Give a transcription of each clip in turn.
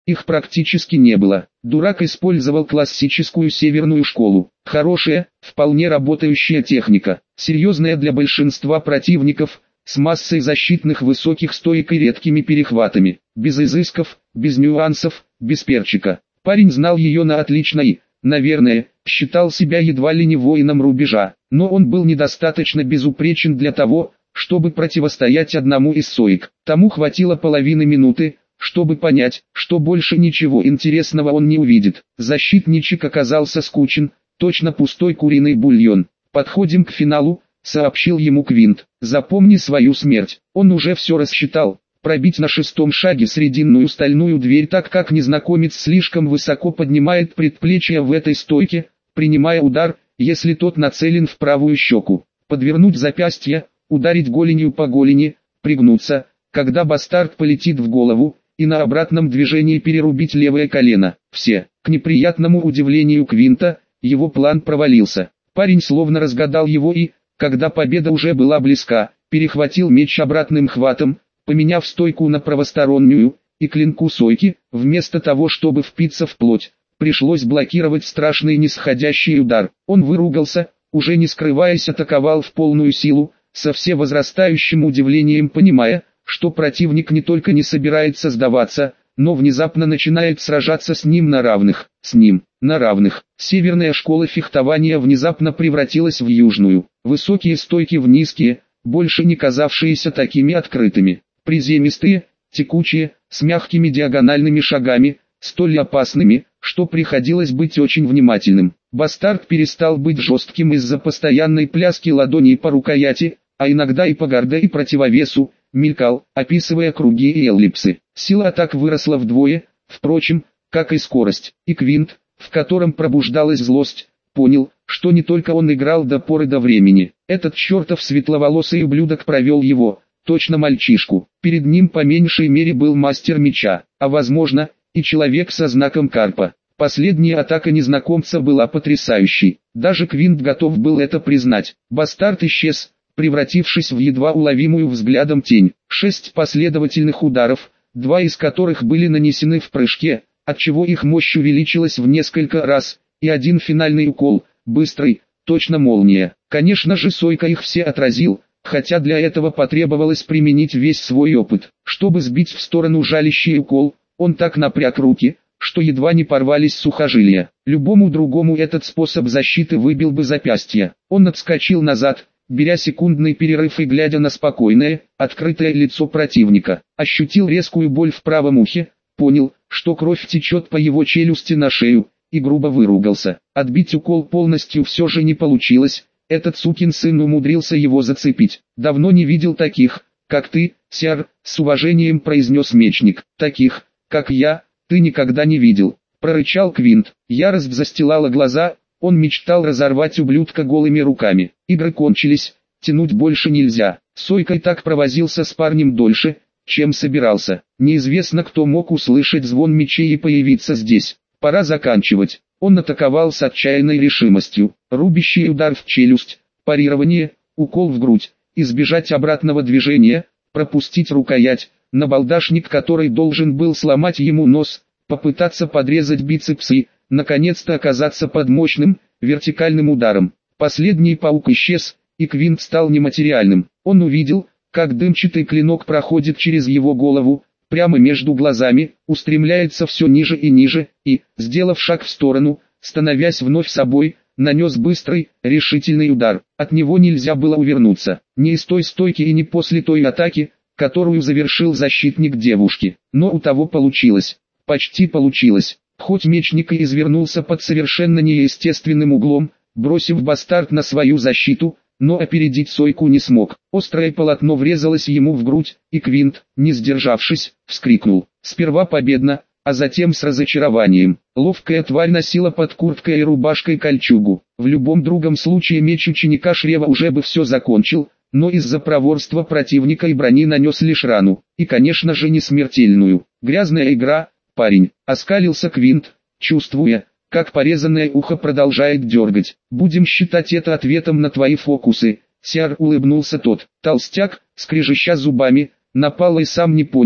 Их практически не было. Дурак использовал классическую северную школу. Хорошая, вполне работающая техника, серьезная для большинства противников, с массой защитных высоких стоек и редкими перехватами, без изысков, без нюансов, без перчика. Парень знал ее на отлично и, наверное, считал себя едва ли не воином рубежа, но он был недостаточно безупречен для того, чтобы противостоять одному из соек. Тому хватило половины минуты, чтобы понять, что больше ничего интересного он не увидит. Защитничек оказался скучен, точно пустой куриный бульон. «Подходим к финалу», — сообщил ему Квинт. «Запомни свою смерть». Он уже все рассчитал. Пробить на шестом шаге срединную стальную дверь так, как незнакомец слишком высоко поднимает предплечье в этой стойке, принимая удар, если тот нацелен в правую щеку. Подвернуть запястье, ударить голенью по голени, пригнуться, когда бастард полетит в голову, и на обратном движении перерубить левое колено. Все. К неприятному удивлению Квинта, его план провалился. Парень словно разгадал его и, когда победа уже была близка, перехватил меч обратным хватом, поменяв стойку на правостороннюю, и клинку сойки, вместо того чтобы впиться в плоть, пришлось блокировать страшный нисходящий удар. Он выругался, уже не скрываясь атаковал в полную силу, со всевозрастающим удивлением понимая, что противник не только не собирается сдаваться, но внезапно начинает сражаться с ним на равных. С ним, на равных. Северная школа фехтования внезапно превратилась в южную. Высокие стойки в низкие, больше не казавшиеся такими открытыми. Приземистые, текучие, с мягкими диагональными шагами, столь опасными, что приходилось быть очень внимательным. Бастард перестал быть жестким из-за постоянной пляски ладоней по рукояти, а иногда и по гарде и противовесу, мелькал, описывая круги и эллипсы. Сила атак выросла вдвое, впрочем, как и скорость. И Квинт, в котором пробуждалась злость, понял, что не только он играл до поры до времени. Этот чертов светловолосый ублюдок провел его, точно мальчишку. Перед ним по меньшей мере был мастер меча, а возможно, и человек со знаком карпа. Последняя атака незнакомца была потрясающей. Даже Квинт готов был это признать. Бастард исчез, превратившись в едва уловимую взглядом тень. 6 последовательных ударов, 2 из которых были нанесены в прыжке, отчего их мощь увеличилась в несколько раз, и один финальный укол, быстрый, точно молния. Конечно же Сойка их все отразил, хотя для этого потребовалось применить весь свой опыт. Чтобы сбить в сторону жалящий укол, он так напряг руки, что едва не порвались сухожилия. Любому другому этот способ защиты выбил бы запястье. Он отскочил назад, беря секундный перерыв и глядя на спокойное, открытое лицо противника. Ощутил резкую боль в правом ухе, понял, что кровь течет по его челюсти на шею, и грубо выругался. Отбить укол полностью все же не получилось, этот сукин сын умудрился его зацепить. «Давно не видел таких, как ты, сэр», — с уважением произнес мечник. «Таких, как я, ты никогда не видел», — прорычал Квинт. Ярость застилала глаза, он мечтал разорвать ублюдка голыми руками. Игры кончились, тянуть больше нельзя. Сойка и так провозился с парнем дольше, чем собирался. Неизвестно, кто мог услышать звон мечей и появиться здесь. Пора заканчивать. Он атаковал с отчаянной решимостью. Рубящий удар в челюсть, парирование, укол в грудь, избежать обратного движения, пропустить рукоять, набалдашник, который должен был сломать ему нос, попытаться подрезать бицепс и, наконец-то оказаться под мощным, вертикальным ударом. Последний паук исчез, и Квинт стал нематериальным. Он увидел, как дымчатый клинок проходит через его голову, прямо между глазами, устремляется все ниже и ниже, и, сделав шаг в сторону, становясь вновь собой, нанес быстрый, решительный удар. От него нельзя было увернуться, ни из той стойки и ни после той атаки, которую завершил защитник девушки. Но у того получилось. Почти получилось. Хоть мечник и извернулся под совершенно неестественным углом, бросив бастард на свою защиту, но опередить Сойку не смог. Острое полотно врезалось ему в грудь, и Квинт, не сдержавшись, вскрикнул. Сперва победно, а затем с разочарованием. Ловкая тварь носила под курткой и рубашкой кольчугу. В любом другом случае меч ученика Шрева уже бы все закончил, но из-за проворства противника и брони нанес лишь рану, и конечно же не смертельную. Грязная игра, парень, оскалился Квинт, чувствуя, как порезанное ухо продолжает дергать. «Будем считать это ответом на твои фокусы», — сэр, улыбнулся тот. Толстяк, скрежеща зубами, напал и сам не понял,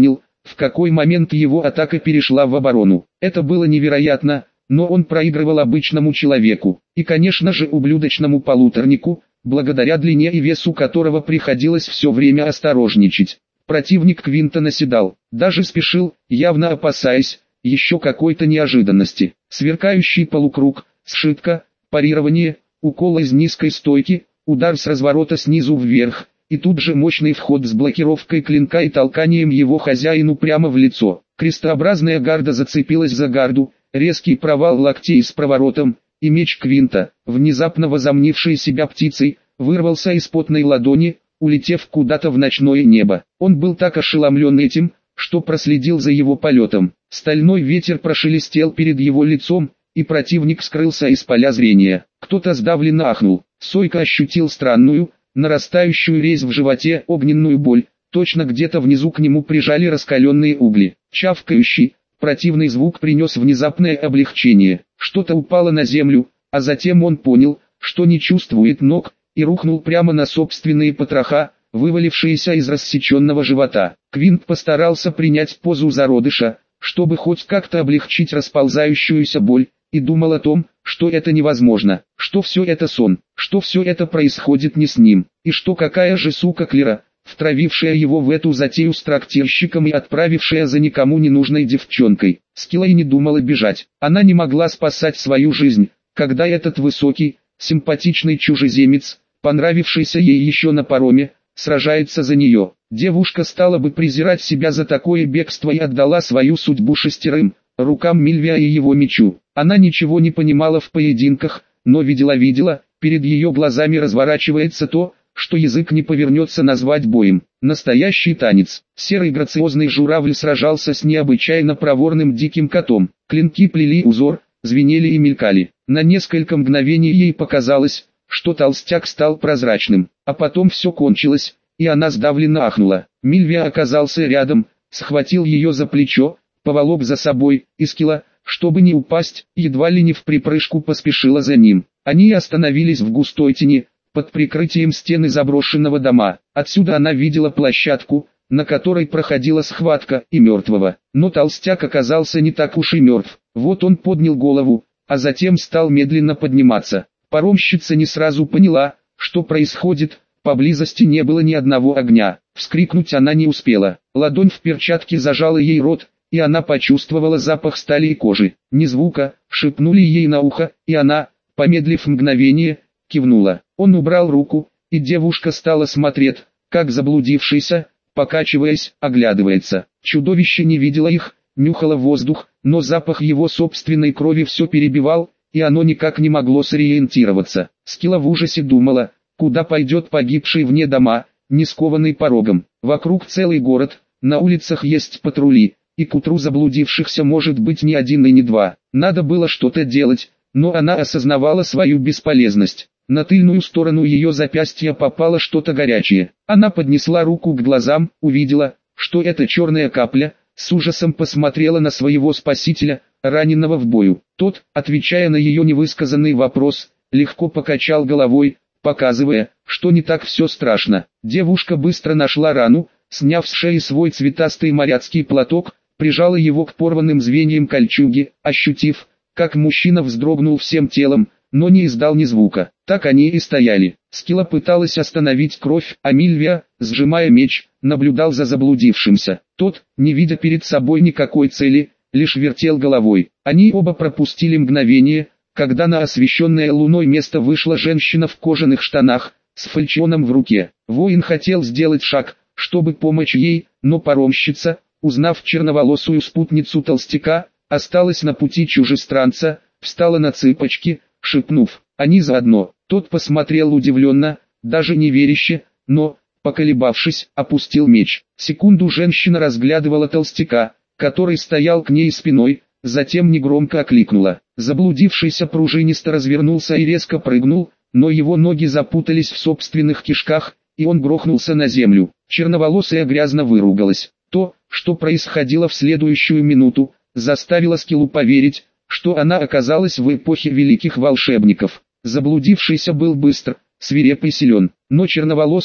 в какой момент его атака перешла в оборону. Это было невероятно, но он проигрывал обычному человеку, и конечно же ублюдочному полуторнику, благодаря длине и весу которого приходилось все время осторожничать. Противник Квинта наседал, даже спешил, явно опасаясь еще какой-то неожиданности. Сверкающий полукруг, сшибка, парирование, укол из низкой стойки, удар с разворота снизу вверх, и тут же мощный вход с блокировкой клинка и толканием его хозяину прямо в лицо. Крестообразная гарда зацепилась за гарду, резкий провал локтей с проворотом, и меч Квинта, внезапно возомнивший себя птицей, вырвался из потной ладони, улетев куда-то в ночное небо. Он был так ошеломлен этим, что проследил за его полетом. Стальной ветер прошелестел перед его лицом, и противник скрылся из поля зрения. Кто-то сдавленно ахнул. Сойка ощутил странную, нарастающую резь в животе, огненную боль. Точно где-то внизу к нему прижали раскаленные угли. Чавкающий, противный звук принес внезапное облегчение. Что-то упало на землю, а затем он понял, что не чувствует ног, и рухнул прямо на собственные потроха, вывалившиеся из рассеченного живота. Квинт постарался принять позу зародыша, чтобы хоть как-то облегчить расползающуюся боль, и думал о том, что это невозможно, что все это сон, что все это происходит не с ним, и что какая же сука Клера, втравившая его в эту затею с трактирщиком и отправившая за никому не нужной девчонкой. Скилла и не думала бежать, она не могла спасать свою жизнь, когда этот высокий, симпатичный чужеземец, понравившийся ей еще на пароме, сражается за нее. Девушка стала бы презирать себя за такое бегство и отдала свою судьбу шестерым рукам Мильвия и его мечу. Она ничего не понимала в поединках, но видела, перед ее глазами разворачивается то, что язык не повернется назвать боем. Настоящий танец. Серый грациозный журавль сражался с необычайно проворным диким котом. Клинки плели узор, звенели и мелькали. На несколько мгновений ей показалось, что толстяк стал прозрачным, а потом все кончилось, и она сдавленно ахнула. Мильвия оказался рядом, схватил ее за плечо, поволок за собой, и Скилла, чтобы не упасть, едва ли не вприпрыжку поспешила за ним. Они остановились в густой тени, под прикрытием стены заброшенного дома. Отсюда она видела площадку, на которой проходила схватка, и мертвого. Но толстяк оказался не так уж и мертв. Вот он поднял голову, а затем стал медленно подниматься. Паромщица не сразу поняла, что происходит, поблизости не было ни одного огня. Вскрикнуть она не успела. Ладонь в перчатке зажала ей рот, и она почувствовала запах стали и кожи. Ни звука, шепнули ей на ухо, и она, помедлив мгновение, кивнула. Он убрал руку, и девушка стала смотреть, как заблудившийся, покачиваясь, оглядывается. Чудовище не видело их, нюхало воздух, но запах его собственной крови все перебивал, и оно никак не могло сориентироваться. Скилла в ужасе думала, куда пойдет погибший вне дома, не скованный порогом. Вокруг целый город, на улицах есть патрули, и к утру заблудившихся может быть не один и не два. Надо было что-то делать, но она осознавала свою бесполезность. На тыльную сторону ее запястья попало что-то горячее. Она поднесла руку к глазам, увидела, что это черная капля, с ужасом посмотрела на своего спасителя, раненого в бою. Тот, отвечая на ее невысказанный вопрос, легко покачал головой, показывая, что не так все страшно. Девушка быстро нашла рану, сняв с шеи свой цветастый моряцкий платок, прижала его к порванным звеньям кольчуги, ощутив, как мужчина вздрогнул всем телом, но не издал ни звука. Так они и стояли. Скилла пыталась остановить кровь, а Мильвия, сжимая меч, наблюдал за заблудившимся. Тот, не видя перед собой никакой цели, лишь вертел головой. Они оба пропустили мгновение, когда на освещенное луной место вышла женщина в кожаных штанах, с фальчионом в руке. Воин хотел сделать шаг, чтобы помочь ей, но паромщица, узнав черноволосую спутницу толстяка, осталась на пути чужестранца, встала на цыпочки, шепнув: «Они заодно». Тот посмотрел удивленно, даже неверяще, но, поколебавшись, опустил меч. Секунду женщина разглядывала толстяка, который стоял к ней спиной, затем негромко окликнула. Заблудившийся пружинисто развернулся и резко прыгнул, но его ноги запутались в собственных кишках, и он грохнулся на землю. Черноволосая грязно выругалась. То, что происходило в следующую минуту, заставило Скиллу поверить, что она оказалась в эпохе великих волшебников. Заблудившийся был быстр, свиреп и силен, но черноволосая,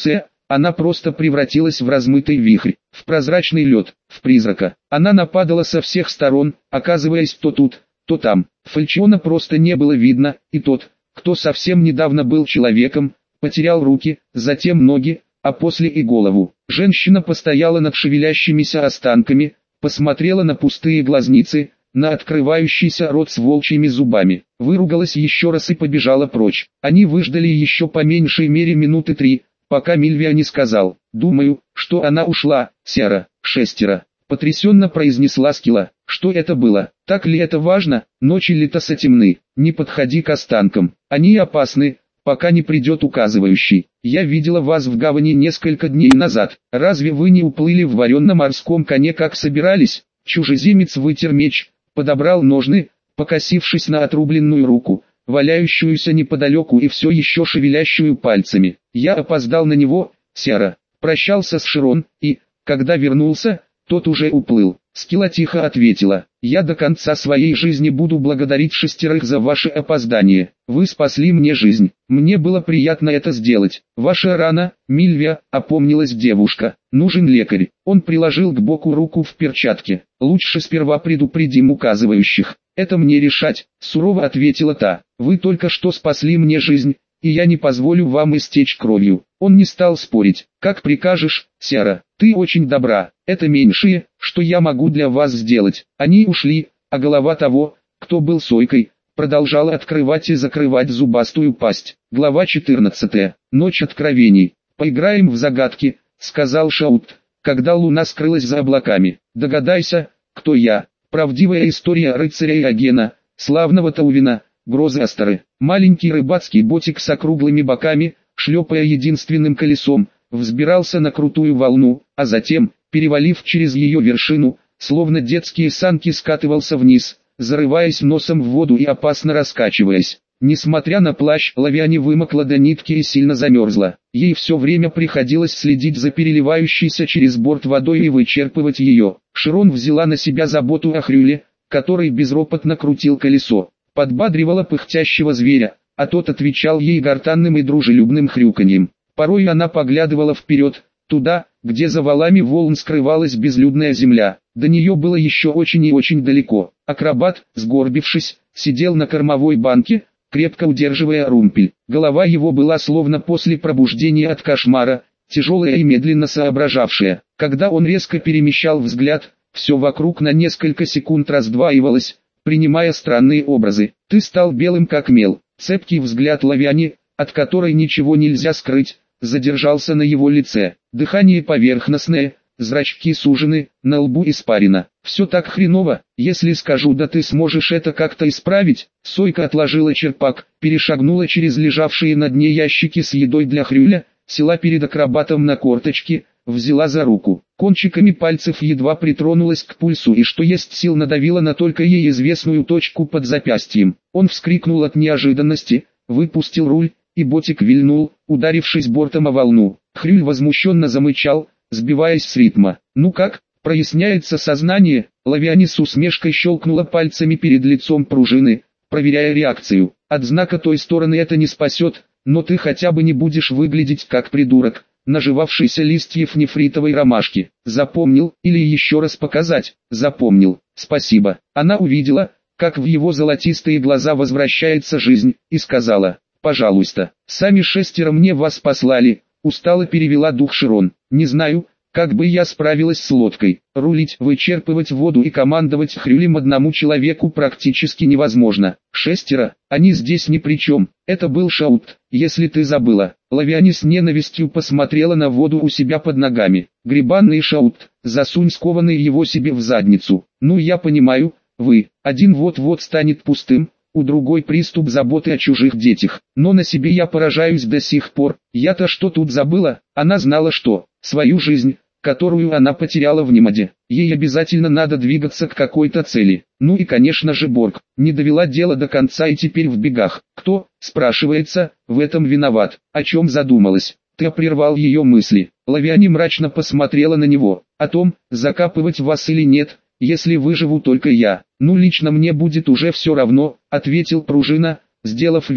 она просто превратилась в размытый вихрь, в прозрачный лед, в призрака. Она нападала со всех сторон, оказываясь то тут, то там. Фальчиона просто не было видно, и тот, кто совсем недавно был человеком, потерял руки, затем ноги, а после и голову. Женщина постояла над шевелящимися останками, посмотрела на пустые глазницы, на открывающийся рот с волчьими зубами, выругалась еще раз и побежала прочь. Они выждали еще по меньшей мере минуты 3, пока Мильвия не сказал: «Думаю, что она ушла, Сера». «6», потрясенно произнесла Скилла. «Что это было? Так ли это важно? Ночи летоса темны. Не подходи к останкам. Они опасны, пока не придет указывающий. Я видела вас в гавани несколько дней назад. Разве вы не уплыли в варенно-морском коне, как собирались?» Чужеземец вытер меч, подобрал ножны, покосившись на отрубленную руку, валяющуюся неподалеку и все еще шевелящую пальцами. «Я опоздал на него, Сера». Прощался с Широн, и, когда вернулся, тот уже уплыл. Скилла тихо ответила: «Я до конца своей жизни буду благодарить 6 за ваше опоздание. Вы спасли мне жизнь. Мне было приятно это сделать. Ваша рана, Мильвия», — опомнилась девушка. «Нужен лекарь». Он приложил к боку руку в перчатке. «Лучше сперва предупредим указывающих». «Это мне решать», — сурово ответила та. «Вы только что спасли мне жизнь, и я не позволю вам истечь кровью». Он не стал спорить. «Как прикажешь, Сера, ты очень добра. Это меньшее, что я могу для вас сделать». Они ушли, а голова того, кто был сойкой, продолжала открывать и закрывать зубастую пасть. Глава 14. Ночь откровений. «Поиграем в загадки», — сказал Шаут, когда луна скрылась за облаками. «Догадайся, кто я». Правдивая история рыцаря Иогена, славного Таувина, грозы Асторы. Маленький рыбацкий ботик с округлыми боками, шлепая единственным колесом, взбирался на крутую волну, а затем, перевалив через ее вершину, словно детские санки, скатывался вниз, зарываясь носом в воду и опасно раскачиваясь. Несмотря на плащ, Лавиане вымокла до нитки и сильно замерзла. Ей все время приходилось следить за переливающейся через борт водой и вычерпывать ее. Широн взяла на себя заботу о Хрюле, который безропотно крутил колесо, подбадривала пыхтящего зверя, а тот отвечал ей гортанным и дружелюбным хрюканьем. Порой она поглядывала вперед, туда, где за валами волн скрывалась безлюдная земля. До нее было еще очень и очень далеко. Акробат, сгорбившись, сидел на кормовой банке, крепко удерживая румпель. Голова его была словно после пробуждения от кошмара, тяжелая и медленно соображавшая. Когда он резко перемещал взгляд, все вокруг на несколько секунд раздваивалось, принимая странные образы. «Ты стал белым как мел». Цепкий взгляд Лавиани, от которой ничего нельзя скрыть, задержался на его лице. Дыхание поверхностное, зрачки сужены, на лбу испарина. «Все так хреново, если скажу, да ты сможешь это как-то исправить». Сойка отложила черпак, перешагнула через лежавшие на дне ящики с едой для Хрюля, села перед акробатом на корточки, взяла за руку. Кончиками пальцев едва притронулась к пульсу и что есть сил надавила на только ей известную точку под запястьем. Он вскрикнул от неожиданности, выпустил руль, и ботик вильнул, ударившись бортом о волну. Хрюль возмущенно замычал, сбиваясь с ритма. «Ну как, проясняется сознание?» Лавиане с усмешкой щелкнула пальцами перед лицом пружины, проверяя реакцию. «От знака той стороны это не спасет, но ты хотя бы не будешь выглядеть как придурок, наживавшийся листьев нефритовой ромашки. Запомнил, или еще раз показать?» «Запомнил, спасибо». Она увидела, как в его золотистые глаза возвращается жизнь, и сказала: «Пожалуйста, сами 6 мне вас послали». Устало перевела дух Широн. «Не знаю, как бы я справилась с лодкой. Рулить, вычерпывать воду и командовать Хрюлем одному человеку практически невозможно. 6, они здесь ни при чем. Это был Шаут, если ты забыла». Лавиане с ненавистью посмотрела на воду у себя под ногами. «Гребанный Шаут, засунь скованный его себе в задницу. Ну я понимаю, вы, один вот-вот станет пустым, у другой приступ заботы о чужих детях. Но на себе я поражаюсь до сих пор. Я-то что тут забыла?» Она знала что, свою жизнь, которую она потеряла в Немаде, ей обязательно надо двигаться к какой-то цели. Ну и конечно же Борг, не довела дело до конца и теперь в бегах. Кто, спрашивается, в этом виноват? О чем задумалась? Ты прервал ее мысли. Лавиане мрачно посмотрела на него. О том, закапывать вас или нет, если выживу только я. Ну лично мне будет уже все равно, ответил пружина, сделав вид,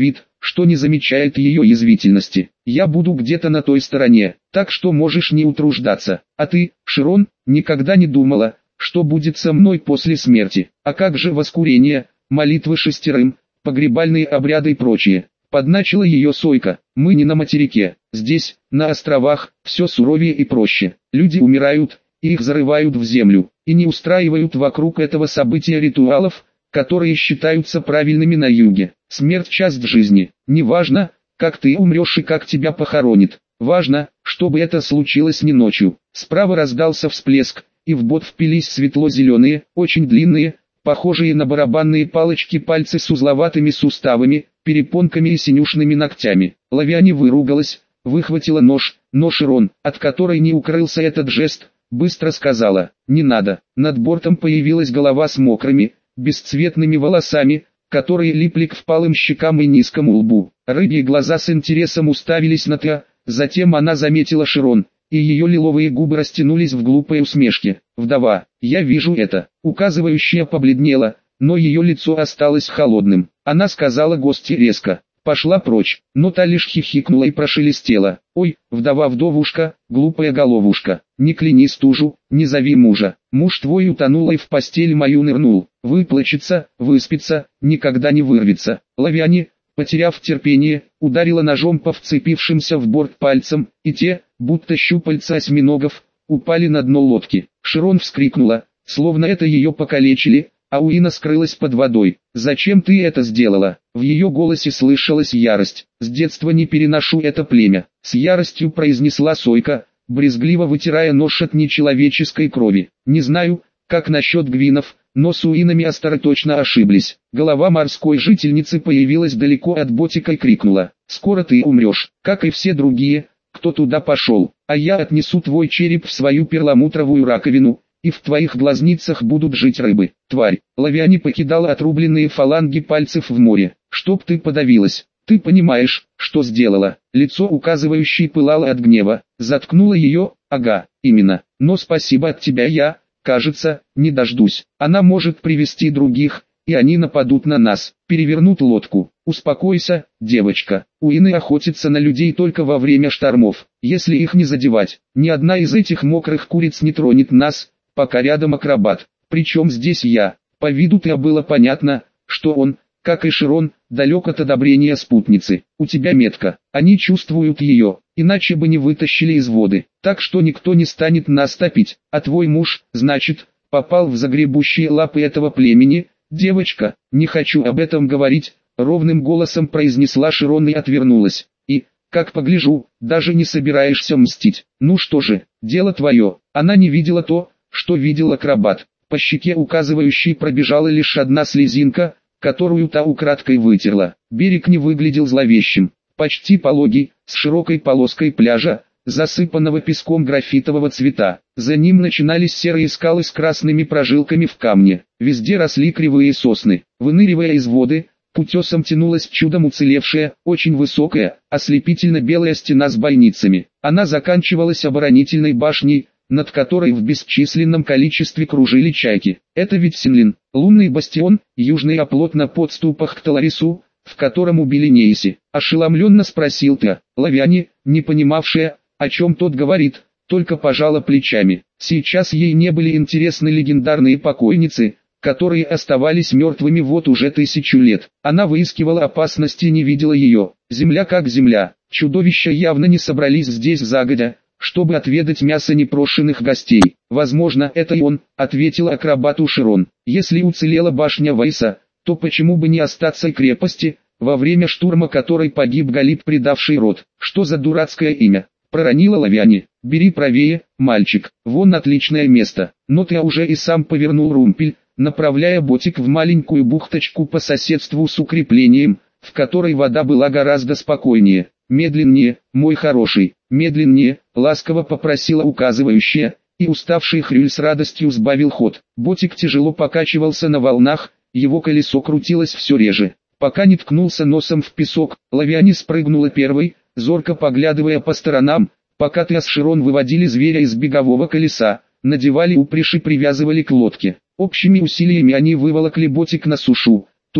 что не замечает ее язвительности. Я буду где-то на той стороне, так что можешь не утруждаться. А ты, Широн, никогда не думала, что будет со мной после смерти. А как же воскурение, молитвы шестерым, погребальные обряды и прочее? Подначила ее Сойка. Мы не на материке, здесь, на островах, все суровее и проще. Люди умирают, их зарывают в землю, и не устраивают вокруг этого события ритуалов, которые считаются правильными на юге. Смерть – часть жизни. Не важно, как ты умрешь и как тебя похоронит. Важно, чтобы это случилось не ночью. Справа раздался всплеск, и в бот впились светло-зеленые, очень длинные, похожие на барабанные палочки пальцы с узловатыми суставами, перепонками и синюшными ногтями. Лавиане выругалась, выхватила нож, но Широн, от которой не укрылся этот жест, быстро сказала: «Не надо». Над бортом появилась голова с мокрыми, бесцветными волосами, которые липли к впалым щекам и низкому лбу. Рыбьи глаза с интересом уставились на Теа, затем она заметила Широн, и ее лиловые губы растянулись в глупой усмешке. «Вдова, я вижу это». Указывающая побледнела, но ее лицо осталось холодным. Она сказала гости резко: «Пошла прочь», но та лишь хихикнула и прошелестела: «Ой, вдова-вдовушка, глупая головушка, не кляни стужу, не зови мужа. Муж твой утонул и в постель мою нырнул. Выплачется, выспится, никогда не вырвется». Лавиане, потеряв терпение, ударила ножом по вцепившимся в борт пальцам, и те, будто щупальца осьминогов, упали на дно лодки. Широн вскрикнула, словно это ее покалечили, а Уина скрылась под водой. «Зачем ты это сделала?» В ее голосе слышалась ярость. «С детства не переношу это племя», — с яростью произнесла Сойка, брезгливо вытирая нож от нечеловеческой крови. «Не знаю, как насчет гвинов, но с Уинами Астары точно ошиблись». Голова морской жительницы появилась далеко от ботика и крикнула: «Скоро ты умрешь, как и все другие, кто туда пошел, а я отнесу твой череп в свою перламутровую раковину, и в твоих глазницах будут жить рыбы, тварь». Лавиане покидала отрубленные фаланги пальцев в море. «Чтоб ты подавилась, ты понимаешь, что сделала?» Лицо указывающей пылало от гнева. Заткнула ее: «Ага, именно, но спасибо от тебя я, кажется, не дождусь. Она может привести других, и они нападут на нас, перевернут лодку». «Успокойся, девочка, Уины охотятся на людей только во время штормов. Если их не задевать, ни одна из этих мокрых куриц не тронет нас, пока рядом акробат. Причем здесь я». По виду Теа было понятно, что он, как и Широн, далек от одобрения спутницы. «У тебя метка, они чувствуют ее, иначе бы не вытащили из воды, так что никто не станет нас топить. А твой муж, значит, попал в загребущие лапы этого племени?» «Девочка, не хочу об этом говорить», — ровным голосом произнесла Широн и отвернулась. «И, как погляжу, даже не собираешься мстить. Ну что же, дело твое». Она не видела то, что видел акробат. По щеке указывающей пробежала лишь одна слезинка, которую та украдкой вытерла. Берег не выглядел зловещим. Почти пологий, с широкой полоской пляжа, засыпанного песком графитового цвета. За ним начинались серые скалы с красными прожилками в камне. Везде росли кривые сосны. Выныривая из воды, к утесам тянулась чудом уцелевшая, очень высокая, ослепительно-белая стена с бойницами. Она заканчивалась оборонительной башней, над которой в бесчисленном количестве кружили чайки. «Это ведь Синлин, лунный бастион, южный оплот на подступах к Таларису, в котором убили Нейси?» — ошеломленно спросил Теа. Лавиане, не понимавшая, о чем тот говорит, только пожала плечами. Сейчас ей не были интересны легендарные покойницы, которые оставались мертвыми вот уже 1000 лет. Она выискивала опасности и не видела ее. Земля как земля. Чудовища явно не собрались здесь загодя, чтобы отведать мясо непрошенных гостей. «Возможно, это и он», — ответил акробату Широн. «Если уцелела башня Вейса, то почему бы не остаться и крепости, во время штурма которой погиб Галиб, предавший род?» «Что за дурацкое имя?» — проронила Лавиане. «Бери правее, мальчик, вон отличное место». Но ты уже и сам повернул румпель, направляя ботик в маленькую бухточку по соседству с укреплением, в которой вода была гораздо спокойнее. «Медленнее, мой хороший, медленнее», — ласково попросила указывающая, и уставший Хрюль с радостью сбавил ход. Ботик тяжело покачивался на волнах, его колесо крутилось все реже, пока не ткнулся носом в песок. Лавиане спрыгнула первой, зорко поглядывая по сторонам, пока Теа с Широн выводили зверя из бегового колеса, надевали упряжь и привязывали к лодке. Общими усилиями они выволокли ботик на сушу, туда,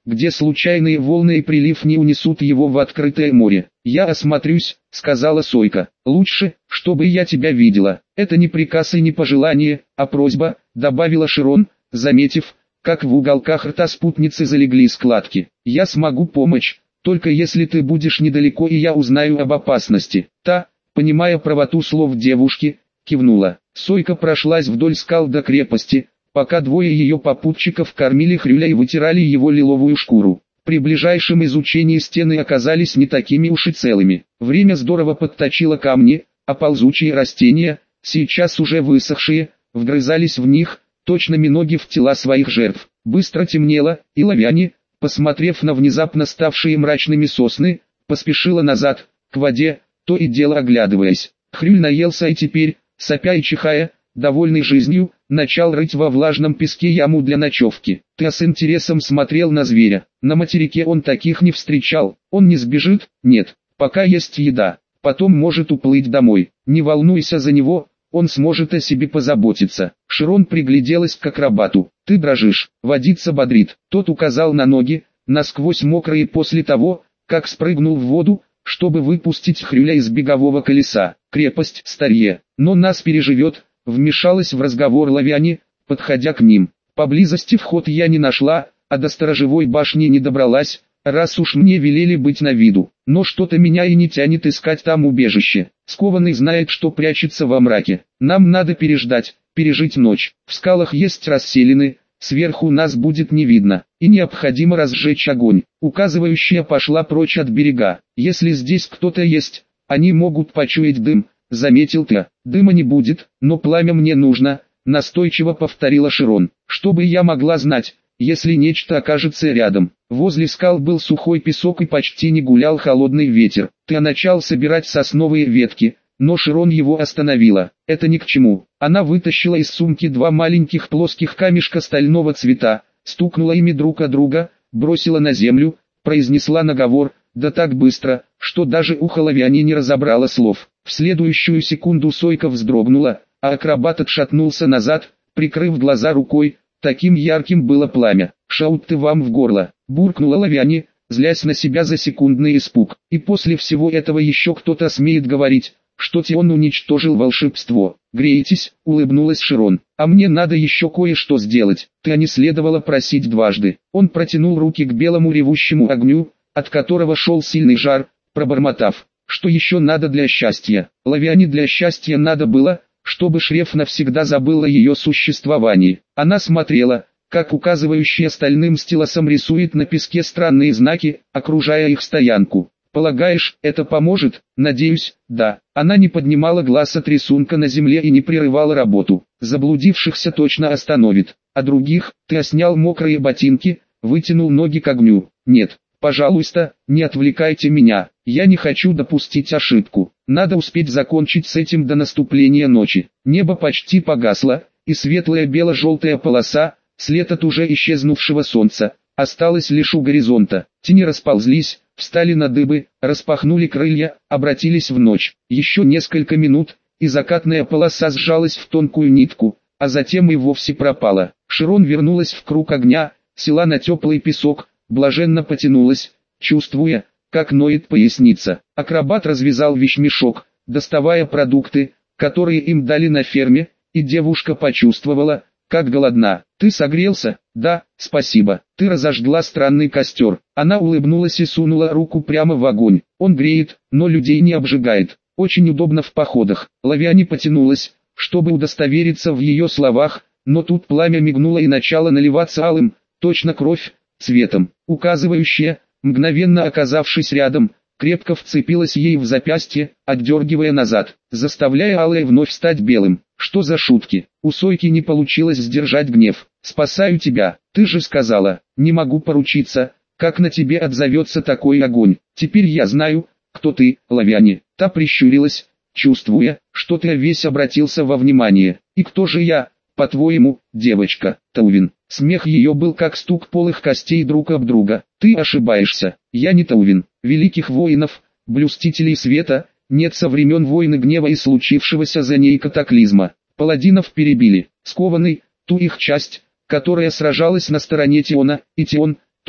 где случайные волны и прилив не унесут его в открытое море. «Я осмотрюсь», — сказала Сойка. «Лучше, чтобы я тебя видела. Это не приказ и не пожелание, а просьба», — добавила Широн, заметив, как в уголках рта спутницы залегли складки. «Я смогу помочь, только если ты будешь недалеко и я узнаю об опасности». Та, понимая правоту слов девушки, кивнула. Сойка прошлась вдоль скал до крепости, пока двое ее попутчиков кормили Хрюля и вытирали его лиловую шкуру. При ближайшем изучении стены оказались не такими уж и целыми. Время здорово подточило камни, а ползучие растения, сейчас уже высохшие, вгрызались в них, точно миноги в тела своих жертв. Быстро темнело, и Лавяне, посмотрев на внезапно ставшие мрачными сосны, поспешила назад, к воде, то и дело оглядываясь. Хрюль наелся и теперь, сопя и чихая, довольный жизнью, начал рыть во влажном песке яму для ночевки. Ты с интересом смотрел на зверя. На материке он таких не встречал. Он не сбежит? Нет. Пока есть еда. Потом может уплыть домой. Не волнуйся за него, он сможет о себе позаботиться. Широн пригляделась к акробату. Ты дрожишь, водица бодрит. Тот указал на ноги, насквозь мокрые после того, как спрыгнул в воду, чтобы выпустить Хрюля из бегового колеса. Крепость старье, но нас переживет. Вмешалась в разговор Лавяне, подходя к ним. Поблизости вход я не нашла, а до сторожевой башни не добралась, раз уж мне велели быть на виду. Но что-то меня и не тянет искать там убежище. Скованный знает, что прячется во мраке. Нам надо пережить ночь. В скалах есть расселины, сверху нас будет не видно, и необходимо разжечь огонь. Указывающая пошла прочь от берега. Если здесь кто-то есть, они могут почуять дым. Заметил ты, дыма не будет, но пламя мне нужно, настойчиво повторила Широн, чтобы я могла знать, если нечто окажется рядом. Возле скал был сухой песок и почти не гулял холодный ветер. Ты начал собирать сосновые ветки, но Широн его остановила. Это ни к чему. Она вытащила из сумки два маленьких плоских камешка стального цвета, стукнула ими друг о друга, бросила на землю, произнесла наговор, да так быстро, что даже ухо Лавяне не разобрало слов. В следующую секунду Сойка вздрогнула, а акробат отшатнулся назад, прикрыв глаза рукой, таким ярким было пламя. «Шаут ты вам в горло!» – буркнула Лавяне, злясь на себя за секундный испуг. «И после всего этого еще кто-то смеет говорить, что Тион уничтожил волшебство. Греетесь?» – улыбнулась Широн. «А мне надо еще кое-что сделать. Ты не следовало просить дважды». Он протянул руки к белому ревущему огню, от которого шел сильный жар, пробормотав: «Что еще надо для счастья?» Лавяне для счастья надо было, чтобы Шреф навсегда забыла ее существование. Она смотрела, как указывающий стальным стилосом рисует на песке странные знаки, окружая их стоянку. «Полагаешь, это поможет?» «Надеюсь, да». Она не поднимала глаз от рисунка на земле и не прерывала работу. Заблудившихся точно остановит. А других? Ты снял мокрые ботинки, вытянул ноги к огню. «Нет. Пожалуйста, не отвлекайте меня, я не хочу допустить ошибку. Надо успеть закончить с этим до наступления ночи». Небо почти погасло, и светлая бело-желтая полоса, след от уже исчезнувшего солнца, осталась лишь у горизонта. Тени расползлись, встали на дыбы, распахнули крылья, обратились в ночь. Еще несколько минут, и закатная полоса сжалась в тонкую нитку, а затем и вовсе пропала. Широн вернулась в круг огня, села на теплый песок, блаженно потянулась, чувствуя, как ноет поясница. Акробат развязал вещмешок, доставая продукты, которые им дали на ферме, и девушка почувствовала, как голодна. «Ты согрелся?» «Да, спасибо». «Ты разожгла странный костер». Она улыбнулась и сунула руку прямо в огонь. «Он греет, но людей не обжигает. Очень удобно в походах». Лавяне потянулась, чтобы удостовериться в ее словах, но тут пламя мигнуло и начало наливаться алым, точно кровь, цветом. Указывающая, мгновенно оказавшись рядом, крепко вцепилась ей в запястье, отдергивая назад, заставляя алое вновь стать белым. Что за шутки? У Сойки не получилось сдержать гнев. «Спасаю тебя, ты же сказала». «Не могу поручиться, как на тебе отзовется такой огонь. Теперь я знаю, кто ты, Лавяне». Та прищурилась, чувствуя, что ты весь обратился во внимание. «И кто же я, по-твоему, девочка?» «Таувин». Смех ее был как стук полых костей друг об друга. «Ты ошибаешься, я не Таувин. Великих воинов, блюстителей света, нет со времен войны гнева и случившегося за ней катаклизма. Паладинов перебили. Скованный, ту их часть, которая сражалась на стороне Тиона, и Тион, ту,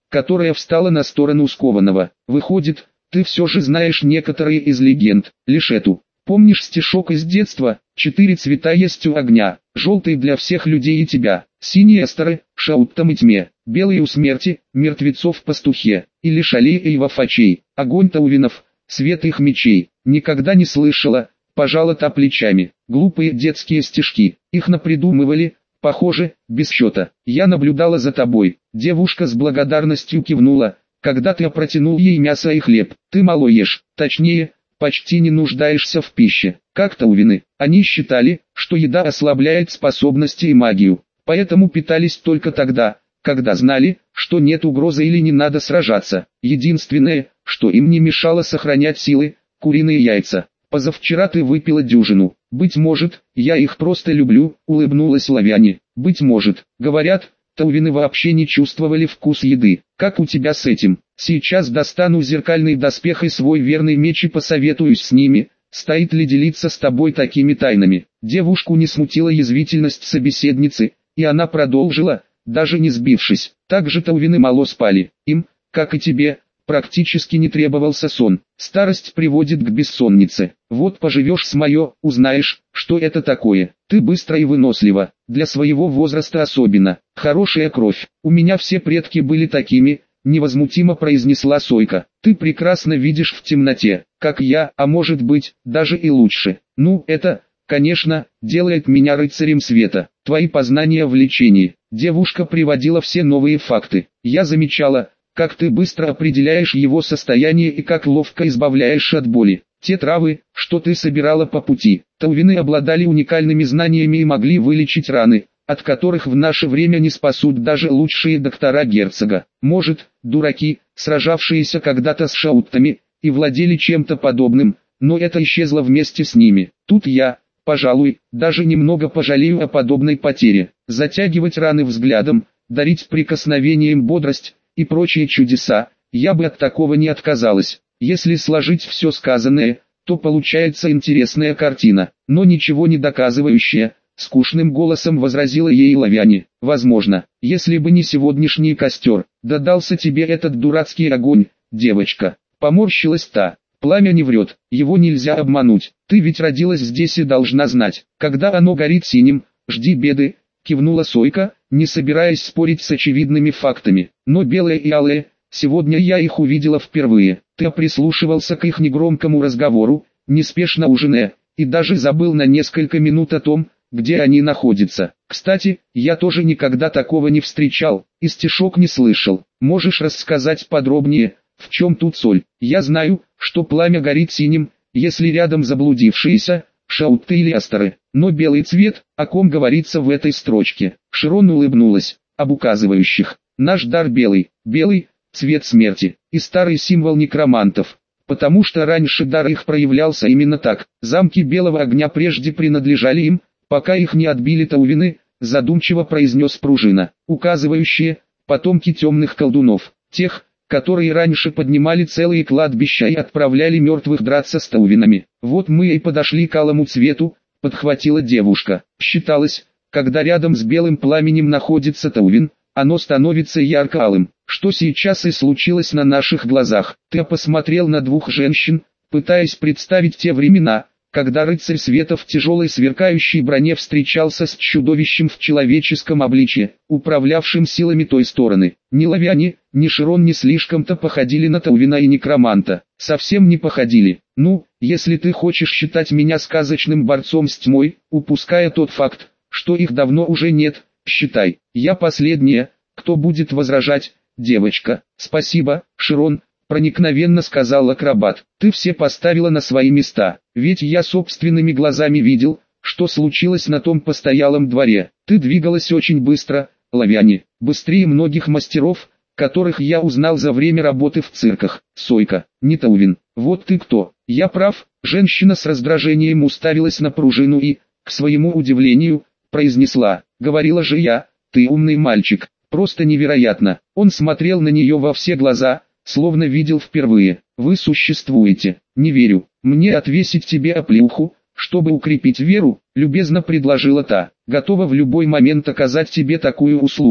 которая встала на сторону скованного. Выходит, ты все же знаешь некоторые из легенд, лишь эту. Помнишь стишок из детства? 4 цвета есть у огня, желтый для всех людей и тебя, синий эстеры, шауттам и тьме, белый у смерти, мертвецов пастухе, или шалеев очей, огонь таувинов, свет их мечей. Никогда не слышала, пожала та плечами. Глупые детские стишки, их напридумывали, похоже, без счета. Я наблюдала за тобой. Девушка с благодарностью кивнула, когда ты протянул ей мясо и хлеб. Ты мало ешь, точнее, почти не нуждаешься в пище. Как таувины, они считали, что еда ослабляет способности и магию, поэтому питались только тогда, когда знали, что нет угрозы или не надо сражаться. Единственное, что им не мешало сохранять силы, куриные яйца. Позавчера ты выпила дюжину. Быть может, я их просто люблю, улыбнулась Лавяне. Быть может, говорят, таувины вообще не чувствовали вкус еды. Как у тебя с этим? Сейчас достану зеркальный доспех и свой верный меч и посоветуюсь с ними, стоит ли делиться с тобой такими тайнами. Девушку не смутила язвительность собеседницы, и она продолжила, даже не сбившись. Также таувины мало спали. Им, как и тебе, практически не требовался сон. Старость приводит к бессоннице. Вот поживешь с моё, узнаешь, что это такое. Ты быстро и вынослива, для своего возраста особенно. Хорошая кровь. У меня все предки были такими, невозмутимо произнесла Сойка. Ты прекрасно видишь в темноте, как я, а может быть, даже и лучше. Ну, это, конечно, делает меня рыцарем света. Твои познания в лечении. Девушка приводила все новые факты. Я замечала, как ты быстро определяешь его состояние и как ловко избавляешь от боли. Те травы, что ты собирала по пути, таувины обладали уникальными знаниями и могли вылечить раны, от которых в наше время не спасут даже лучшие доктора герцога. Может, дураки, сражавшиеся когда-то с шауттами, и владели чем-то подобным, но это исчезло вместе с ними. Тут я, пожалуй, даже немного пожалею о подобной потере. Затягивать раны взглядом, дарить прикосновением бодрость и прочие чудеса, я бы от такого не отказалась. Если сложить все сказанное, то получается интересная картина, но ничего не доказывающая, скучным голосом возразила ей Лавяне. Возможно, если бы не сегодняшний костер, да дался тебе этот дурацкий огонь, девочка. Поморщилась та. Пламя не врет, его нельзя обмануть. Ты ведь родилась здесь и должна знать, когда оно горит синим, жди беды, кивнула Сойка, не собираясь спорить с очевидными фактами. Но белые и алые, сегодня я их увидела впервые. Ты прислушивался к их негромкому разговору, неспешно ужиная, и даже забыл на несколько минут о том, где они находятся. Кстати, я тоже никогда такого не встречал, и стишок не слышал. Можешь рассказать подробнее, в чем тут соль? Я знаю, что пламя горит синим, если рядом заблудившиеся, шаутты или астеры. Но белый цвет, о ком говорится в этой строчке. Широн улыбнулась. Об указывающих. Наш дар белый, белый, цвет смерти, и старый символ некромантов. Потому что раньше дар их проявлялся именно так. Замки белого огня прежде принадлежали им, пока их не отбили таувины, задумчиво произнес Пружина. Указывающие, потомки темных колдунов, тех, которые раньше поднимали целые кладбища и отправляли мертвых драться с таувинами. Вот мы и подошли к алому цвету, подхватила девушка. Считалось, когда рядом с белым пламенем находится таувин, оно становится ярко-алым, что сейчас и случилось на наших глазах. Ты посмотрел на двух женщин, пытаясь представить те времена, когда рыцарь света в тяжелой сверкающей броне встречался с чудовищем в человеческом обличье, управлявшим силами той стороны. Ни Лавяне, ни Широн не слишком-то походили на таувина и некроманта. Совсем не походили. Ну, если ты хочешь считать меня сказочным борцом с тьмой, упуская тот факт, что их давно уже нет, считай. Я последняя, кто будет возражать, девочка. Спасибо, Широн, проникновенно сказал акробат. Ты все поставила на свои места, ведь я собственными глазами видел, что случилось на том постоялом дворе. Ты двигалась очень быстро, Лавяне, быстрее многих мастеров, которых я узнал за время работы в цирках. Сойка, не таувин. Вот ты кто? Я прав? Женщина с раздражением уставилась на Пружину и, к своему удивлению, произнесла: говорила же я, ты умный мальчик, просто невероятно. Он смотрел на нее во все глаза, словно видел впервые. Вы существуете. Не верю. Мне отвесить тебе оплеуху, чтобы укрепить веру, любезно предложила та. Готова в любой момент оказать тебе такую услугу.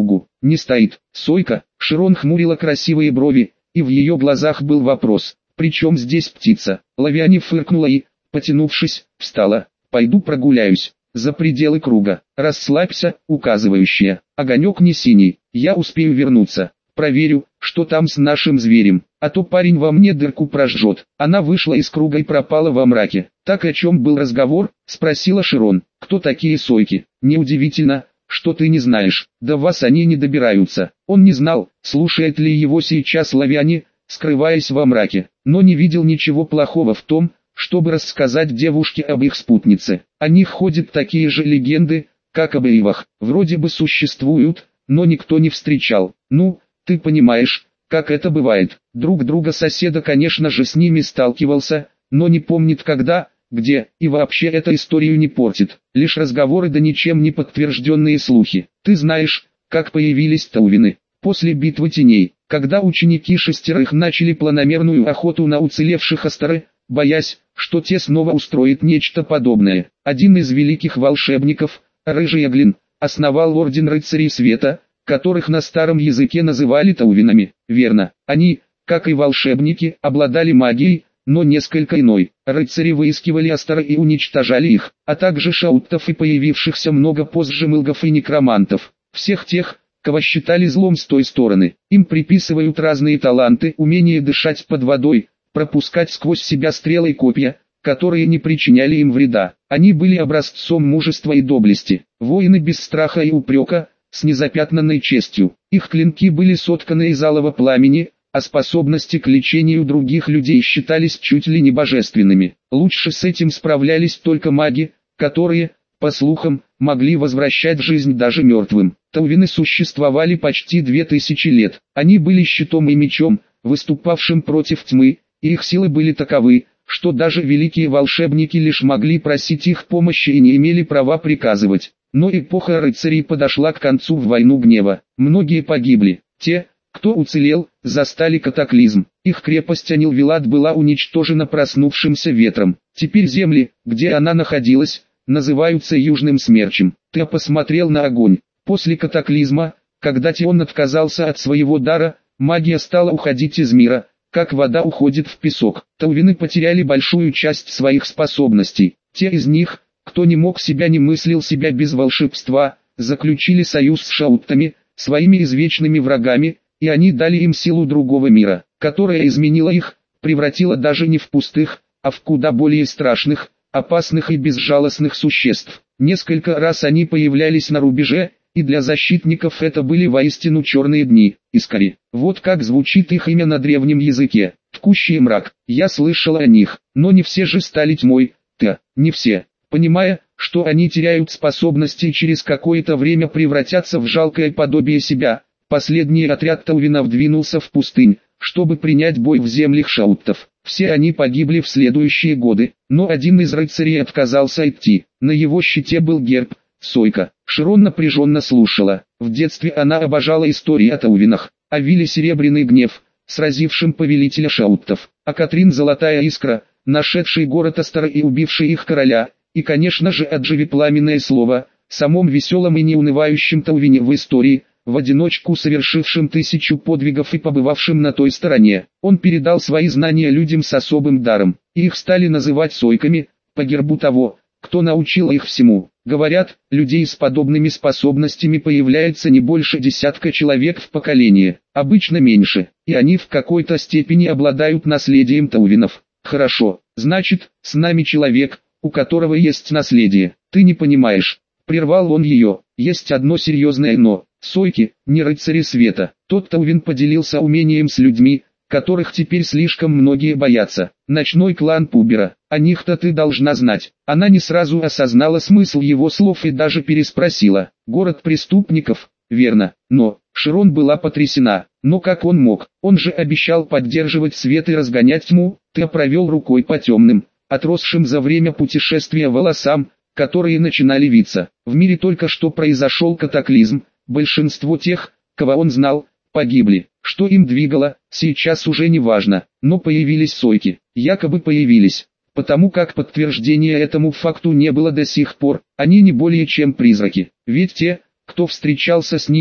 Не стоит. Сойка. Широн хмурила красивые брови, и в ее глазах был вопрос. Причем здесь птица? Лавиане фыркнула и, потянувшись, встала. Пойду прогуляюсь. За пределы круга. Расслабься, указывающая. Огонек не синий. Я успею вернуться. Проверю, что там с нашим зверем, а то парень во мне дырку прожжет. Она вышла из круга и пропала во мраке. Так о чем был разговор? Спросила Широн. Кто такие сойки? Неудивительно, что ты не знаешь. До вас они не добираются. Он не знал, слушает ли его сейчас Лавиане, скрываясь во мраке, но не видел ничего плохого в том, чтобы рассказать девушке об их спутнице. О них ходят такие же легенды, как об Ивах. Вроде бы существуют, но никто не встречал. Ну, ты понимаешь, как это бывает. Друг друга соседа, конечно же, с ними сталкивался, но не помнит когда, где, и вообще это историю не портит. Лишь разговоры да ничем не подтвержденные слухи. Ты знаешь, как появились таувины. После битвы теней, когда ученики шестерых начали планомерную охоту на уцелевших Астары, боясь, что те снова устроят нечто подобное. Один из великих волшебников, Рыжий Оглин, основал Орден Рыцарей Света, которых на старом языке называли таувинами. Верно, они, как и волшебники, обладали магией, но несколько иной. Рыцари выискивали Астары и уничтожали их, а также шауттов и появившихся много позже мылгов и некромантов. Всех тех, кого считали злом с той стороны. Им приписывают разные таланты, умение дышать под водой, пропускать сквозь себя стрелы и копья, которые не причиняли им вреда. Они были образцом мужества и доблести, воины без страха и упрека, с незапятнанной честью. Их клинки были сотканы из алого пламени, а способности к лечению других людей считались чуть ли не божественными. Лучше с этим справлялись только маги, которые, по слухам, могли возвращать жизнь даже мертвым. Таувины существовали почти 2000 лет. Они были щитом и мечом, выступавшим против тьмы, и их силы были таковы, что даже великие волшебники лишь могли просить их помощи и не имели права приказывать. Но эпоха рыцарей подошла к концу в войну гнева. Многие погибли. Те, кто уцелел, застали катаклизм. Их крепость Анилвилад была уничтожена проснувшимся ветром. Теперь земли, где она находилась, называются Южным Смерчем. Ты посмотрел на огонь. После катаклизма, когда Тион отказался от своего дара, магия стала уходить из мира, как вода уходит в песок. Таувины потеряли большую часть своих способностей. Те из них, кто не мог себя, не мыслил себя без волшебства, заключили союз с шауттами, своими извечными врагами, и они дали им силу другого мира, которая изменила их, превратила даже не в пустых, а в куда более страшных, опасных и безжалостных существ. Несколько раз они появлялись на рубеже, и для защитников это были воистину черные дни. Искари. Вот как звучит их имя на древнем языке. Ткущий мрак. Я слышал о них, но не все же стали тьмой. Не все. Понимая, что они теряют способности и через какое-то время превратятся в жалкое подобие себя, последний отряд таувинов двинулся в пустынь, чтобы принять бой в землях шауттов. Все они погибли в следующие годы, но один из рыцарей отказался идти. На его щите был герб «Сойка». Широн напряженно слушала. В детстве она обожала истории о таувинах, о Виле Серебряный Гнев, сразившем повелителя шауттов, а Катрин Золотая Искра, нашедший город Астара и убивший их короля, и конечно же о Дживе Пламенное Слово, самом веселом и неунывающем таувине в истории, в одиночку совершившим 1000 подвигов и побывавшим на той стороне. Он передал свои знания людям с особым даром, и их стали называть сойками, по гербу того, кто научил их всему. Говорят, людей с подобными способностями появляется не больше десятка человек в поколении, обычно меньше, и они в какой-то степени обладают наследием таувинов. Хорошо, значит, с нами человек, у которого есть наследие. Ты не понимаешь. Прервал он ее. Есть одно серьезное «но». Сойки, не рыцари света. Тот таувин поделился умением с людьми, которых теперь слишком многие боятся. Ночной клан Пубера. О них-то ты должна знать. Она не сразу осознала смысл его слов и даже переспросила. Город преступников, верно, но... Широн была потрясена. Но как он мог? Он же обещал поддерживать свет и разгонять тьму. Ты провел рукой по темным, отросшим за время путешествия волосам, которые начинали виться. В мире только что произошел катаклизм. Большинство тех, кого он знал, погибли. Что им двигало, сейчас уже не важно. Но появились сойки. Якобы появились. Потому как подтверждения этому факту не было до сих пор. Они не более чем призраки. Ведь те, кто встречался с ними,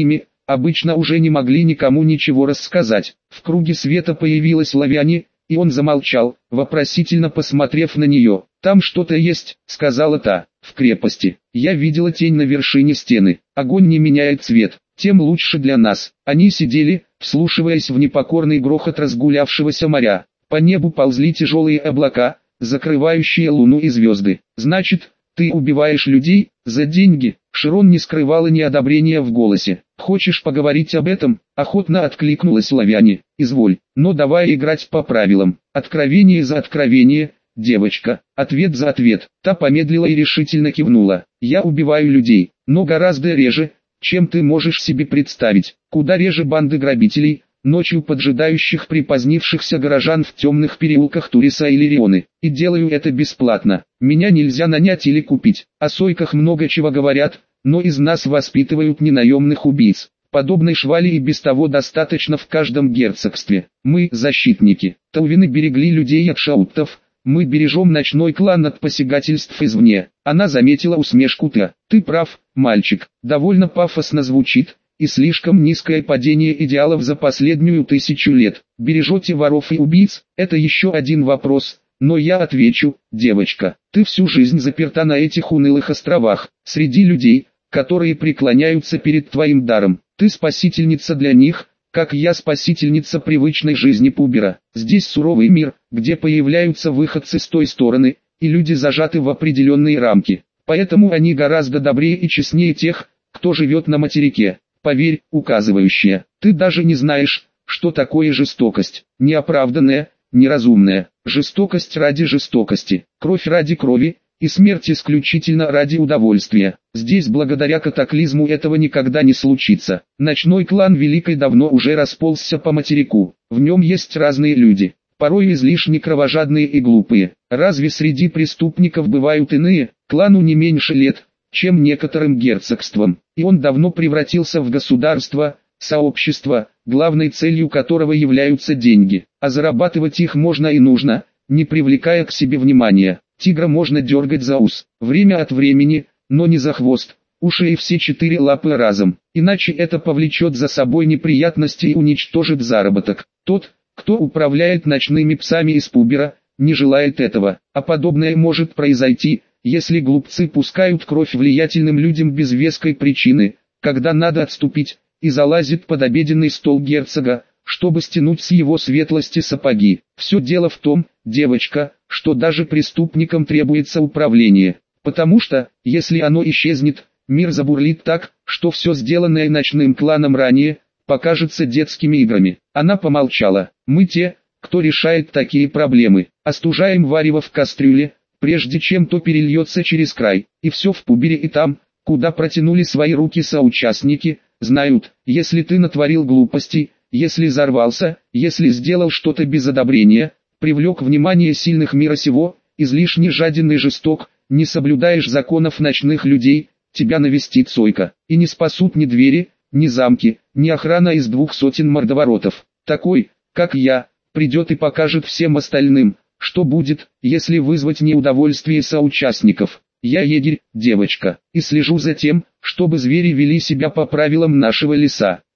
обычно уже не могли никому ничего рассказать. В круге света появилась Лавиане, и он замолчал, вопросительно посмотрев на нее. «Там что-то есть», — сказала та. «В крепости. Я видела тень на вершине стены. Огонь не меняет цвет, тем лучше для нас». Они сидели, вслушиваясь в непокорный грохот разгулявшегося моря. По небу ползли тяжелые облака, закрывающие луну и звезды. «Значит, ты убиваешь людей за деньги?» Широн не скрывала неодобрения в голосе. «Хочешь поговорить об этом?» — охотно откликнулась Лавиане. «Изволь, но давай играть по правилам. Откровение за откровение, девочка, ответ за ответ». Та помедлила и решительно кивнула. «Я убиваю людей, но гораздо реже, чем ты можешь себе представить. Куда реже банды грабителей, ночью поджидающих припозднившихся горожан в темных переулках Туриса или Рионы. И делаю это бесплатно. Меня нельзя нанять или купить. О сойках много чего говорят, но из нас воспитывают не наемных убийц. Подобной швали и без того достаточно в каждом герцогстве. Мы, защитники, Таувины берегли людей от шауттов, мы бережем ночной клан от посягательств извне». Она заметила усмешку Т. «Ты прав, мальчик, довольно пафосно звучит, и слишком низкое падение идеалов за последнюю 1000 лет. Бережете воров и убийц? Это еще один вопрос, но я отвечу, девочка, ты всю жизнь заперта на этих унылых островах, среди людей, которые преклоняются перед твоим даром. Ты спасительница для них, как я спасительница привычной жизни пубера. Здесь суровый мир, где появляются выходцы с той стороны, и люди зажаты в определенные рамки. Поэтому они гораздо добрее и честнее тех, кто живет на материке. Поверь, указывающая, ты даже не знаешь, что такое жестокость. Неоправданная, неразумная, жестокость ради жестокости, кровь ради крови, и смерть исключительно ради удовольствия. Здесь благодаря катаклизму этого никогда не случится. Ночной клан Великой давно уже расползся по материку. В нем есть разные люди, порой излишне кровожадные и глупые. Разве среди преступников бывают иные? Клану не меньше лет, чем некоторым герцогствам, и он давно превратился в государство, сообщество, главной целью которого являются деньги, а зарабатывать их можно и нужно, не привлекая к себе внимания. Тигра можно дергать за ус, время от времени, но не за хвост, уши и все 4 лапы разом, иначе это повлечет за собой неприятности и уничтожит заработок. Тот, кто управляет ночными псами из пубера, не желает этого, а подобное может произойти, если глупцы пускают кровь влиятельным людям без веской причины, когда надо отступить, и залазит под обеденный стол герцога, чтобы стянуть с его светлости сапоги. Все дело в том, девочка, что даже преступникам требуется управление, потому что, если оно исчезнет, мир забурлит так, что все сделанное ночным кланом ранее, покажется детскими играми. Она помолчала. Мы те, кто решает такие проблемы, остужаем варево в кастрюле, прежде чем то перельется через край, и все в пубере и там, куда протянули свои руки соучастники, знают, если ты натворил глупостей, если взорвался, если сделал что-то без одобрения, привлек внимание сильных мира сего, излишне жаден и жесток, не соблюдаешь законов ночных людей, тебя навестит сойка, и не спасут ни двери, ни замки, ни охрана из 200 мордоворотов. Такой, как я, придет и покажет всем остальным, что будет, если вызвать неудовольствие соучастников. Я егерь, девочка, и слежу за тем, чтобы звери вели себя по правилам нашего леса.